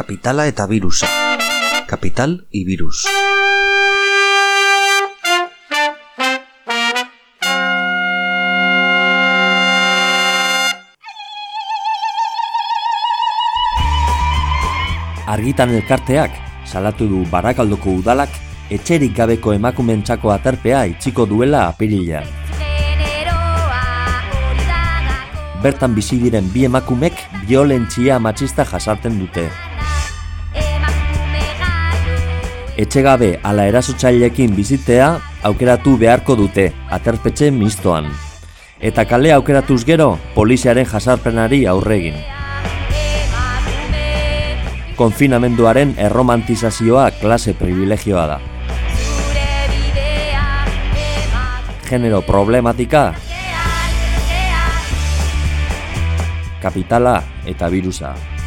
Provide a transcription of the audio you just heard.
Kapitala eta birusa. Capital y virus. Argitan elkarteak salatu du Barakaldoko udalak etxerik gabeko emakumeentzako aterpea itxiko duela apirilean. Bertan bizi diren bi emakumek biolentzia matxista jasarten dute. Etxegabe ala erasotzaileekin bizitea aukeratu beharko dute aterpetxe mistoan. Eta kale aukeratuz gero poliziaren jasarpenari aurregin. Konfinamenduaren erromantizazioa klase privilegioa da. Genero problematika, kapitala eta birusa.